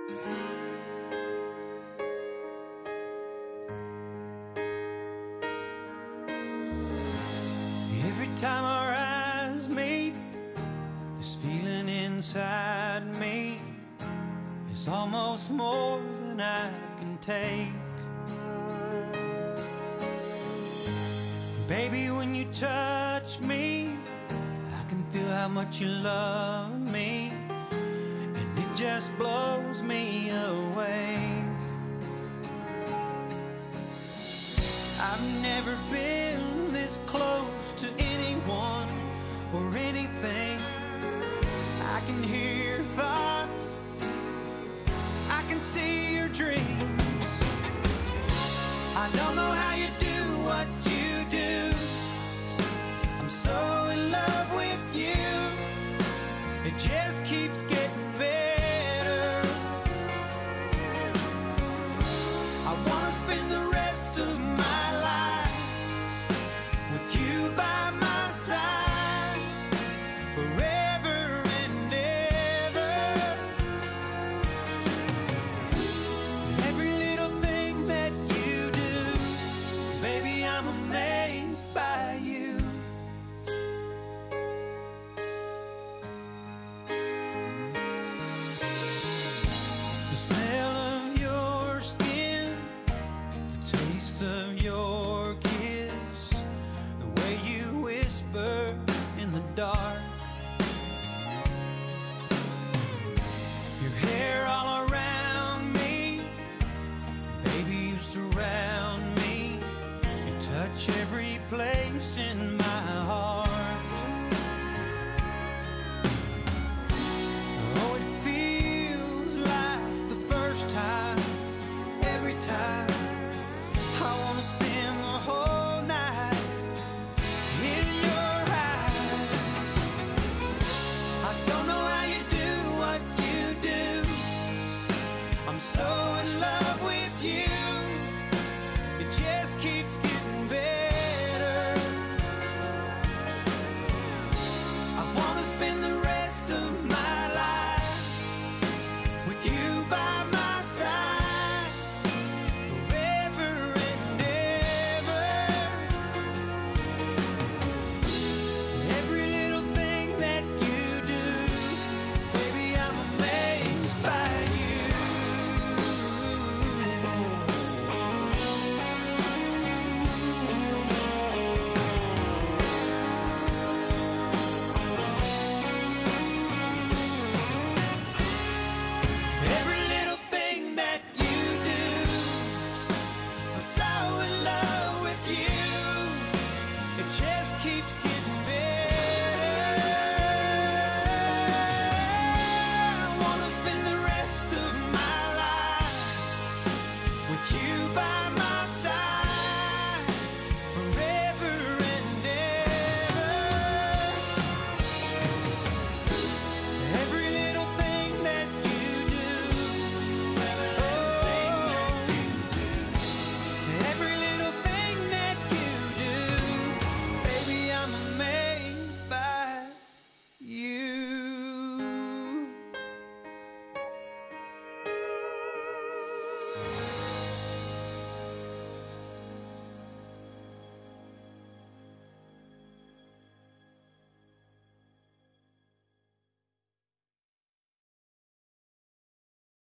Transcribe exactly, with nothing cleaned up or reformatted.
Every time our eyes meet, this feeling inside me is almost more than I can take. Baby, when you touch me, I can feel how much you love me, and it just blows me away. I've never been this close to anyone or anything. I can hear your thoughts, I can see your dreams. I don't know how you do what you do. I'm so in love with you. It just keeps getting better. I wanna spend the rest of my life with you by my side, forever and ever. Every little thing that you do, baby, I'm amazed by you. The smell of your skin, the taste of your kiss, the way you whisper in the dark, your hair